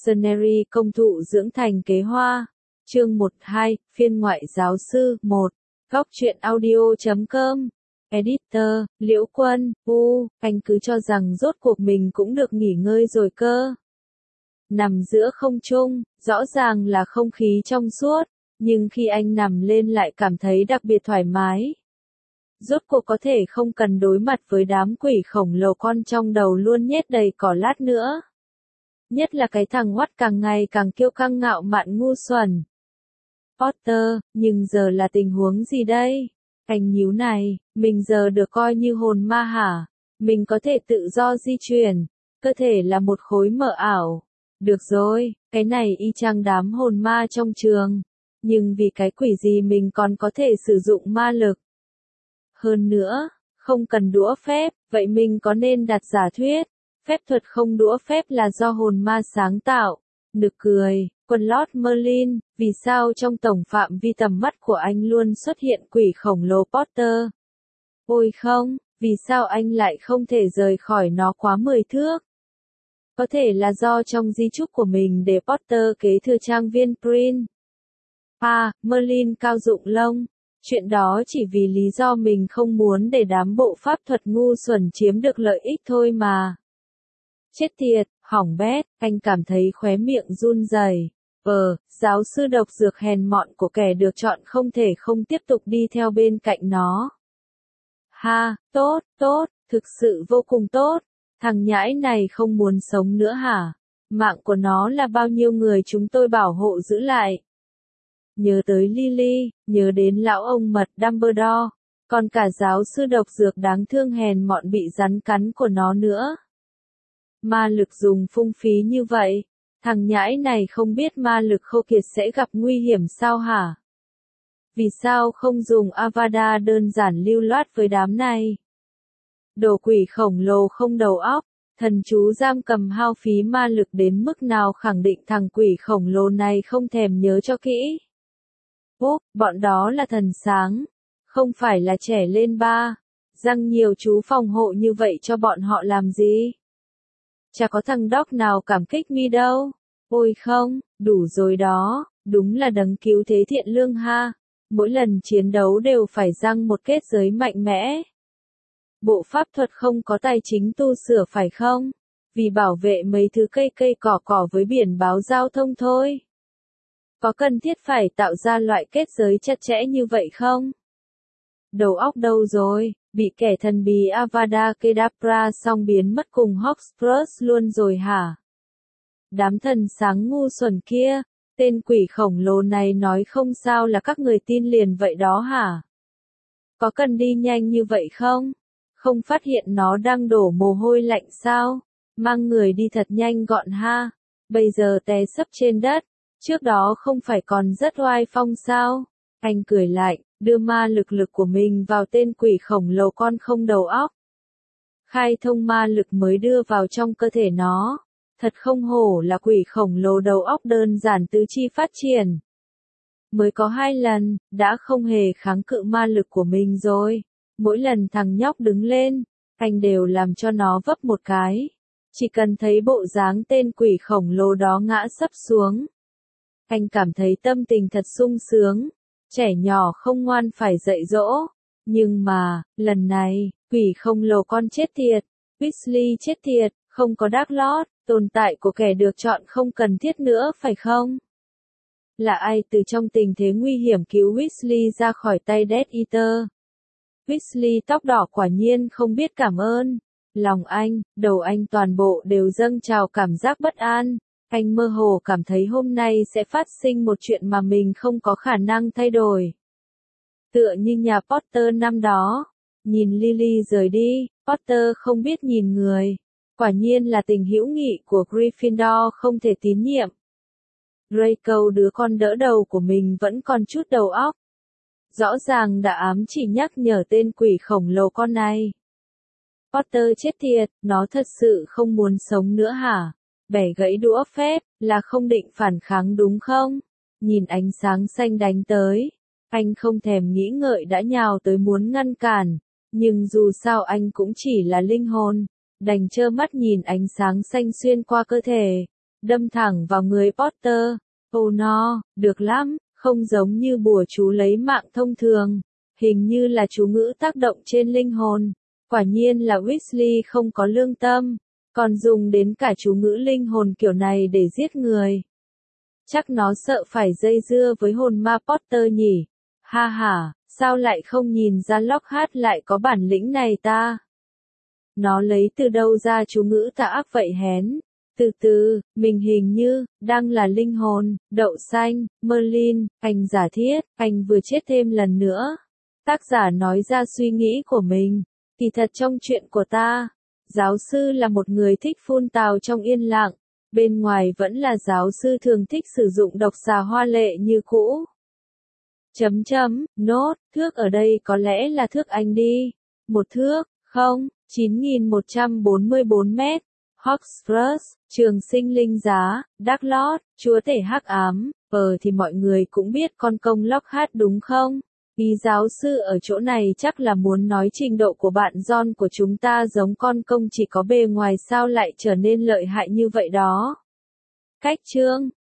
Dictionary công thụ dưỡng thành kế hoa. Chương 1-2, phiên ngoại giáo sư 1. Góc truyện audio.com. Editor, Liễu Quân, anh cứ cho rằng rốt cuộc mình cũng được nghỉ ngơi rồi cơ. Nằm giữa không trung, rõ ràng là không khí trong suốt, nhưng khi anh nằm lên lại cảm thấy đặc biệt thoải mái. Rốt cuộc có thể không cần đối mặt với đám quỷ khổng lồ con trong đầu luôn nhét đầy cỏ lát nữa. Nhất là cái thằng Watt càng ngày càng kiêu căng ngạo mạn ngu xuẩn. Potter, nhưng giờ là tình huống gì đây? Anh nhíu này, mình giờ được coi như hồn ma hả? Mình có thể tự do di chuyển, cơ thể là một khối mờ ảo. Được rồi, cái này y chang đám hồn ma trong trường. Nhưng vì cái quỷ gì mình còn có thể sử dụng ma lực? Hơn nữa, không cần đũa phép, vậy mình có nên đặt giả thuyết, phép thuật không đũa phép là do hồn ma sáng tạo? Nực cười, quân Lord Merlin, vì sao trong tổng phạm vi tầm mắt của anh luôn xuất hiện quỷ khổng lồ Potter? Ôi không, vì sao anh lại không thể rời khỏi nó quá 10 thước? Có thể là do trong di chúc của mình để Potter kế thừa trang viên Prin. Merlin cao dụng lông. Chuyện đó chỉ vì lý do mình không muốn để đám bộ pháp thuật ngu xuẩn chiếm được lợi ích thôi mà. Chết tiệt, hỏng bét, anh cảm thấy khóe miệng run rẩy. Giáo sư độc dược hèn mọn của kẻ được chọn không thể không tiếp tục đi theo bên cạnh nó. Tốt, thực sự vô cùng tốt. Thằng nhãi này không muốn sống nữa hả? Mạng của nó là bao nhiêu người chúng tôi bảo hộ giữ lại. Nhớ tới Lily, nhớ đến lão ông mật Dumbledore, còn cả giáo sư độc dược đáng thương hèn mọn bị rắn cắn của nó nữa. Ma lực dùng phung phí như vậy, thằng nhãi này không biết ma lực khô kiệt sẽ gặp nguy hiểm sao hả? Vì sao không dùng Avada đơn giản lưu loát với đám này? Đồ quỷ khổng lồ không đầu óc, thần chú giam cầm hao phí ma lực đến mức nào khẳng định thằng quỷ khổng lồ này không thèm nhớ cho kỹ. Bọn đó là thần sáng, không phải là trẻ lên ba, răng nhiều chú phòng hộ như vậy cho bọn họ làm gì? Chả có thằng Doc nào cảm kích mi đâu. Ôi không, đủ rồi đó, đúng là đấng cứu thế thiện lương ha. Mỗi lần chiến đấu đều phải răng một kết giới mạnh mẽ. Bộ pháp thuật không có tài chính tu sửa phải không? Vì bảo vệ mấy thứ cây cỏ với biển báo giao thông thôi. Có cần thiết phải tạo ra loại kết giới chặt chẽ như vậy không? Đầu óc đâu rồi, bị kẻ thần bí Avada Kedavra xong biến mất cùng Hogwarts luôn rồi hả? Đám thần sáng ngu xuẩn kia, tên quỷ khổng lồ này nói không sao là các người tin liền vậy đó hả? Có cần đi nhanh như vậy không? Không phát hiện nó đang đổ mồ hôi lạnh sao? Mang người đi thật nhanh gọn ha. Bây giờ té sấp trên đất. Trước đó không phải còn rất oai phong sao? Anh cười lạnh, đưa ma lực của mình vào tên quỷ khổng lồ con không đầu óc. Khai thông ma lực mới đưa vào trong cơ thể nó. Thật không hổ là quỷ khổng lồ đầu óc đơn giản tứ chi phát triển. Mới có 2 lần, đã không hề kháng cự ma lực của mình rồi. Mỗi lần thằng nhóc đứng lên, anh đều làm cho nó vấp một cái. Chỉ cần thấy bộ dáng tên quỷ khổng lồ đó ngã sấp xuống. Anh cảm thấy tâm tình thật sung sướng, trẻ nhỏ không ngoan phải dạy dỗ. Nhưng mà, lần này, quỷ khổng lồ con chết thiệt, Weasley chết thiệt, không có Dark Lord, tồn tại của kẻ được chọn không cần thiết nữa phải không? Là ai từ trong tình thế nguy hiểm cứu Weasley ra khỏi tay Death Eater? Weasley tóc đỏ quả nhiên không biết cảm ơn. Lòng anh, đầu anh toàn bộ đều dâng trào cảm giác bất an. Anh mơ hồ cảm thấy hôm nay sẽ phát sinh một chuyện mà mình không có khả năng thay đổi. Tựa như nhà Potter năm đó. Nhìn Lily rời đi, Potter không biết nhìn người. Quả nhiên là tình hữu nghị của Gryffindor không thể tín nhiệm. Draco đứa con đỡ đầu của mình vẫn còn chút đầu óc. Rõ ràng đã ám chỉ nhắc nhở tên quỷ khổng lồ con này. Potter chết tiệt, nó thật sự không muốn sống nữa hả? Bẻ gãy đũa phép, là không định phản kháng đúng không? Nhìn ánh sáng xanh đánh tới, anh không thèm nghĩ ngợi đã nhào tới muốn ngăn cản, nhưng dù sao anh cũng chỉ là linh hồn, đành trơ mắt nhìn ánh sáng xanh xuyên qua cơ thể. đâm thẳng vào người Potter. Oh no, được lắm, không giống như bùa chú lấy mạng thông thường. Hình như là chú ngữ tác động trên linh hồn. Quả nhiên là Weasley không có lương tâm, còn dùng đến cả chú ngữ linh hồn kiểu này để giết người. Chắc nó sợ phải dây dưa với hồn ma Potter nhỉ? Ha ha, sao lại không nhìn ra Lockhart lại có bản lĩnh này ta? Nó lấy từ đâu ra chú ngữ tà ác vậy hén? Từ từ, mình hình như, đang là linh hồn, đậu xanh, Merlin, anh giả thiết, anh vừa chết thêm lần nữa. Tác giả nói ra suy nghĩ của mình. Kỳ thật trong chuyện của ta, giáo sư là một người thích phun tào trong yên lặng, bên ngoài vẫn là giáo sư thường thích sử dụng độc xà hoa lệ như cũ. Nốt, thước ở đây có lẽ là thước anh đi. Một thước, không, 9.144 mét. Hogwarts, trường sinh linh giá, Dark Lord, chúa tể hắc ám, thì mọi người cũng biết con công Lockhart đúng không? Ý giáo sư ở chỗ này chắc là muốn nói trình độ của bạn John của chúng ta giống con công chỉ có bề ngoài sao lại trở nên lợi hại như vậy đó. Cách chương